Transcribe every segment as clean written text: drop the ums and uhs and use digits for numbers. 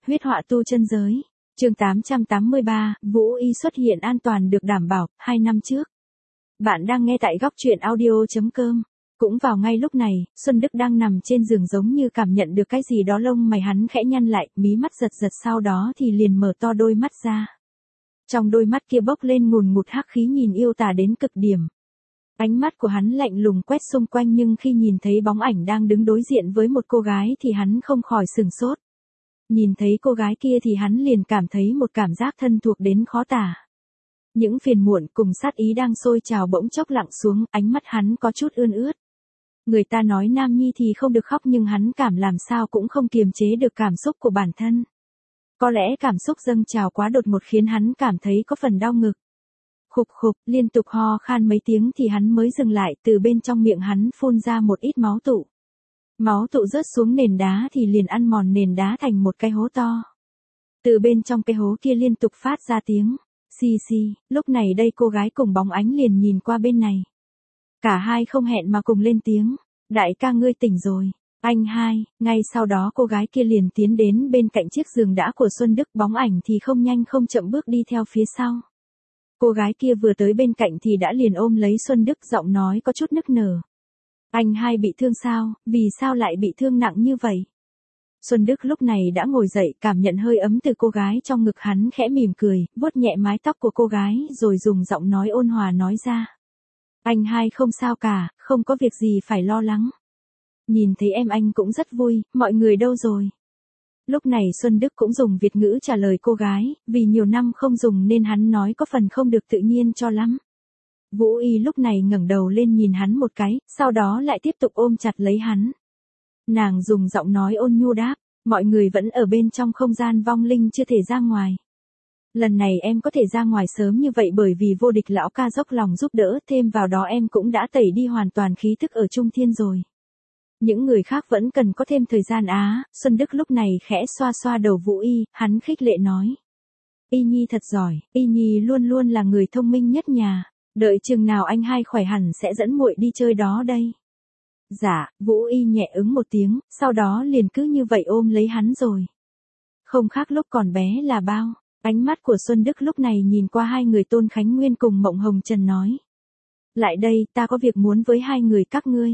Huyết họa tu chân giới. Chương 883, Vũ Y xuất hiện an toàn được đảm bảo, 2 năm trước. Bạn đang nghe tại góc truyện audio.com. Cũng vào ngay lúc này, Xuân Đức đang nằm trên giường giống như cảm nhận được cái gì đó, lông mày hắn khẽ nhăn lại, mí mắt giật giật, sau đó thì liền mở to đôi mắt ra. Trong đôi mắt kia bốc lên ngùn ngụt hắc khí nhìn yêu tà đến cực điểm. Ánh mắt của hắn lạnh lùng quét xung quanh, nhưng khi nhìn thấy bóng ảnh đang đứng đối diện với một cô gái thì hắn không khỏi sửng sốt. Nhìn thấy cô gái kia thì hắn liền cảm thấy một cảm giác thân thuộc đến khó tả. Những phiền muộn cùng sát ý đang sôi trào bỗng chốc lặng xuống, ánh mắt hắn có chút ươn ướt. Người ta nói nam nhi thì không được khóc, nhưng hắn cảm làm sao cũng không kiềm chế được cảm xúc của bản thân. Có lẽ cảm xúc dâng trào quá đột ngột khiến hắn cảm thấy có phần đau ngực. Khục khục, liên tục ho khan mấy tiếng thì hắn mới dừng lại, từ bên trong miệng hắn phun ra một ít máu tụ. Máu tụ rớt xuống nền đá thì liền ăn mòn nền đá thành một cái hố to. Từ bên trong cái hố kia liên tục phát ra tiếng xì xì, lúc này đây cô gái cùng bóng ánh liền nhìn qua bên này. Cả hai không hẹn mà cùng lên tiếng, đại ca ngươi tỉnh rồi, anh hai. Ngay sau đó cô gái kia liền tiến đến bên cạnh chiếc giường đá của Xuân Đức, bóng ảnh thì không nhanh không chậm bước đi theo phía sau. Cô gái kia vừa tới bên cạnh thì đã liền ôm lấy Xuân Đức, giọng nói có chút nức nở. Anh hai bị thương sao, vì sao lại bị thương nặng như vậy? Xuân Đức lúc này đã ngồi dậy, cảm nhận hơi ấm từ cô gái trong ngực, hắn khẽ mỉm cười, vuốt nhẹ mái tóc của cô gái rồi dùng giọng nói ôn hòa nói ra. Anh hai không sao cả, không có việc gì phải lo lắng. Nhìn thấy em anh cũng rất vui, mọi người đâu rồi? Lúc này Xuân Đức cũng dùng Việt ngữ trả lời cô gái, vì nhiều năm không dùng nên hắn nói có phần không được tự nhiên cho lắm. Vũ Y lúc này ngẩng đầu lên nhìn hắn một cái, sau đó lại tiếp tục ôm chặt lấy hắn. Nàng dùng giọng nói ôn nhu đáp, mọi người vẫn ở bên trong không gian vong linh chưa thể ra ngoài. Lần này em có thể ra ngoài sớm như vậy bởi vì vô địch lão ca dốc lòng giúp đỡ, thêm vào đó em cũng đã tẩy đi hoàn toàn khí thức ở Trung Thiên rồi. Những người khác vẫn cần có thêm thời gian á. Xuân Đức lúc này khẽ xoa xoa đầu Vũ Y, hắn khích lệ nói. Y Nhi thật giỏi, Y Nhi luôn luôn là người thông minh nhất nhà, đợi chừng nào anh hai khỏe hẳn sẽ dẫn muội đi chơi đó đây. Dạ, Vũ Y nhẹ ứng một tiếng, sau đó liền cứ như vậy ôm lấy hắn rồi. Không khác lúc còn bé là bao. Ánh mắt của Xuân Đức lúc này nhìn qua hai người Tôn Khánh Nguyên cùng Mộng Hồng Trần nói. Lại đây, ta có việc muốn với hai người các ngươi.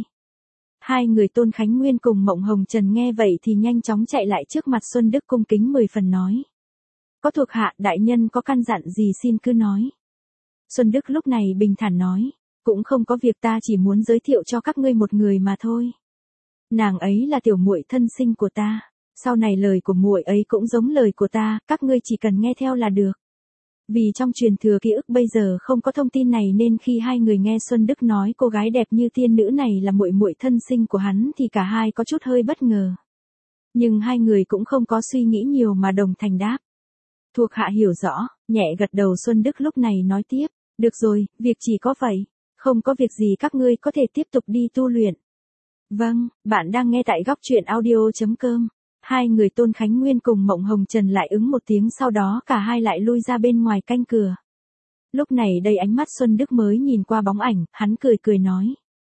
Hai người Tôn Khánh Nguyên cùng Mộng Hồng Trần nghe vậy thì nhanh chóng chạy lại trước mặt Xuân Đức, cung kính 10 phần nói. Có thuộc hạ, đại nhân có căn dặn gì xin cứ nói. Xuân Đức lúc này bình thản nói. Cũng không có việc, ta chỉ muốn giới thiệu cho các ngươi một người mà thôi. Nàng ấy là tiểu muội thân sinh của ta. Sau này lời của muội ấy cũng giống lời của ta, các ngươi chỉ cần nghe theo là được. Vì trong truyền thừa ký ức bây giờ không có thông tin này nên khi hai người nghe Xuân Đức nói cô gái đẹp như tiên nữ này là muội muội thân sinh của hắn thì cả hai có chút hơi bất ngờ. Nhưng hai người cũng không có suy nghĩ nhiều mà đồng thanh đáp. Thuộc hạ hiểu rõ, nhẹ gật đầu. Xuân Đức lúc này nói tiếp, được rồi, việc chỉ có vậy, không có việc gì các ngươi có thể tiếp tục đi tu luyện. Vâng, bạn đang nghe tại góc truyện audio.com. Hai người Tôn Khánh Nguyên cùng Mộng Hồng Trần lại ứng một tiếng, sau đó cả hai lại lui ra bên ngoài canh cửa. Lúc này đây ánh mắt Xuân Đức mới nhìn qua bóng ảnh, hắn cười cười nói.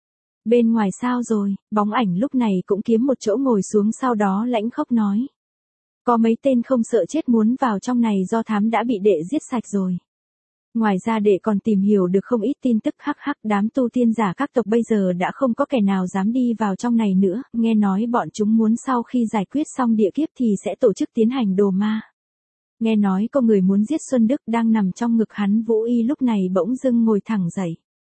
Bên ngoài sao rồi? Bóng ảnh lúc này cũng kiếm một chỗ ngồi xuống, sau đó lãnh khốc nói. Có mấy tên không sợ chết muốn vào trong này do thám đã bị đệ giết sạch rồi. Ngoài ra đệ còn tìm hiểu được không ít tin tức, đám tu tiên giả các tộc bây giờ đã không có kẻ nào dám đi vào trong này nữa, nghe nói bọn chúng muốn sau khi giải quyết xong địa kiếp thì sẽ tổ chức tiến hành đồ ma. Nghe nói có người muốn giết Xuân Đức đang nằm trong ngực hắn. Vũ Y lúc này bỗng dưng ngồi thẳng dậy.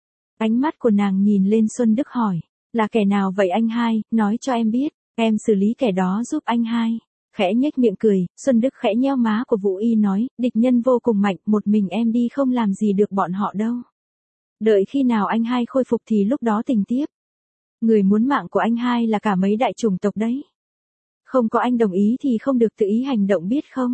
Ánh mắt của nàng nhìn lên Xuân Đức hỏi, là kẻ nào vậy anh hai, nói cho em biết, em xử lý kẻ đó giúp anh hai. Khẽ nhếch miệng cười, Xuân Đức khẽ nheo má của Vũ Y nói, địch nhân vô cùng mạnh, một mình em đi không làm gì được bọn họ đâu. Đợi khi nào anh hai khôi phục thì lúc đó tình tiếp. Người muốn mạng của anh hai là cả mấy đại chủng tộc đấy. Không có anh đồng ý thì không được tự ý hành động biết không?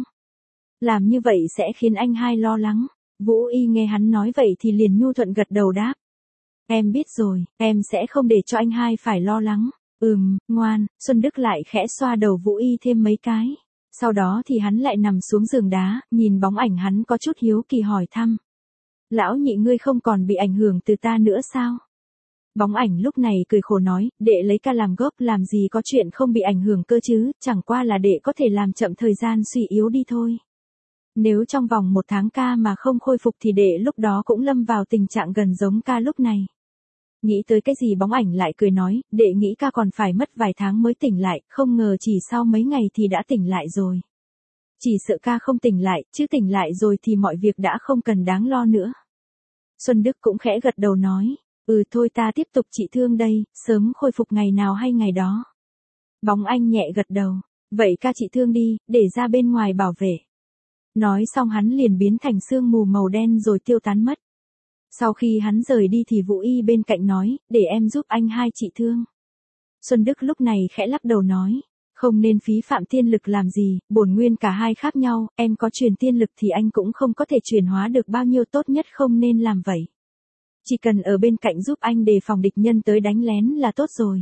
Làm như vậy sẽ khiến anh hai lo lắng. Vũ Y nghe hắn nói vậy thì liền nhu thuận gật đầu đáp. Em biết rồi, em sẽ không để cho anh hai phải lo lắng. Ngoan. Xuân Đức lại khẽ xoa đầu Vũ Y thêm mấy cái. Sau đó thì hắn lại nằm xuống giường đá, nhìn bóng ảnh hắn có chút hiếu kỳ hỏi thăm. Lão nhị ngươi không còn bị ảnh hưởng từ ta nữa sao? Bóng ảnh lúc này cười khổ nói, đệ lấy ca làm gốc làm gì có chuyện không bị ảnh hưởng cơ chứ, chẳng qua là đệ có thể làm chậm thời gian suy yếu đi thôi. Nếu trong vòng 1 tháng ca mà không khôi phục thì đệ lúc đó cũng lâm vào tình trạng gần giống ca lúc này. Nghĩ tới cái gì bóng ảnh lại cười nói, đệ nghĩ ca còn phải mất vài tháng mới tỉnh lại, không ngờ chỉ sau mấy ngày thì đã tỉnh lại rồi. Chỉ sợ ca không tỉnh lại, chứ tỉnh lại rồi thì mọi việc đã không cần đáng lo nữa. Xuân Đức cũng khẽ gật đầu nói, thôi ta tiếp tục trị thương đây, sớm khôi phục ngày nào hay ngày đó. Bóng anh nhẹ gật đầu, vậy ca trị thương đi, để ra bên ngoài bảo vệ. Nói xong hắn liền biến thành sương mù màu đen rồi tiêu tán mất. Sau khi hắn rời đi thì Vũ Y bên cạnh nói, để em giúp anh hai trị thương. Xuân Đức lúc này khẽ lắc đầu nói, không nên phí phạm tiên lực làm gì, bổn nguyên cả hai khác nhau, em có truyền tiên lực thì anh cũng không có thể chuyển hóa được bao nhiêu, tốt nhất không nên làm vậy. Chỉ cần ở bên cạnh giúp anh đề phòng địch nhân tới đánh lén là tốt rồi.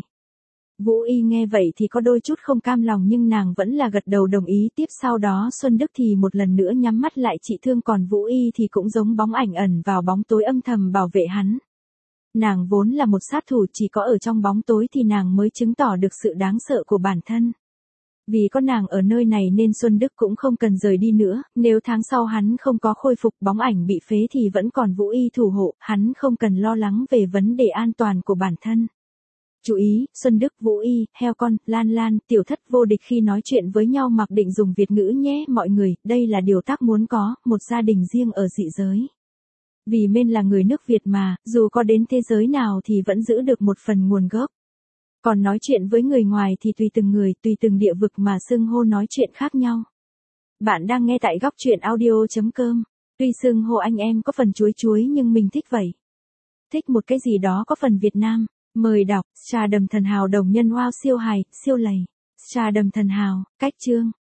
Vũ Y nghe vậy thì có đôi chút không cam lòng nhưng nàng vẫn là gật đầu đồng ý. Tiếp sau đó Xuân Đức thì một lần nữa nhắm mắt lại trị thương, còn Vũ Y thì cũng giống bóng ảnh ẩn vào bóng tối âm thầm bảo vệ hắn. Nàng vốn là một sát thủ, chỉ có ở trong bóng tối thì nàng mới chứng tỏ được sự đáng sợ của bản thân. Vì có nàng ở nơi này nên Xuân Đức cũng không cần rời đi nữa, nếu tháng sau hắn không có khôi phục, bóng ảnh bị phế thì vẫn còn Vũ Y thủ hộ, hắn không cần lo lắng về vấn đề an toàn của bản thân. Chú ý, Xuân Đức, Vũ Y, heo con, Lan Lan, tiểu thất vô địch khi nói chuyện với nhau mặc định dùng Việt ngữ nhé mọi người, đây là điều tác muốn có, một gia đình riêng ở dị giới. Vì mình là người nước Việt mà, dù có đến thế giới nào thì vẫn giữ được một phần nguồn gốc. Còn nói chuyện với người ngoài thì tùy từng người, tùy từng địa vực mà xưng hô nói chuyện khác nhau. Bạn đang nghe tại góc truyện audio.com. Tuy xưng hô anh em có phần chuối chuối nhưng mình thích vậy. Thích một cái gì đó có phần Việt Nam. Mời đọc, Trà Đầm Thần Hào đồng nhân wow siêu hài, siêu lầy. Trà Đầm Thần Hào, cách chương.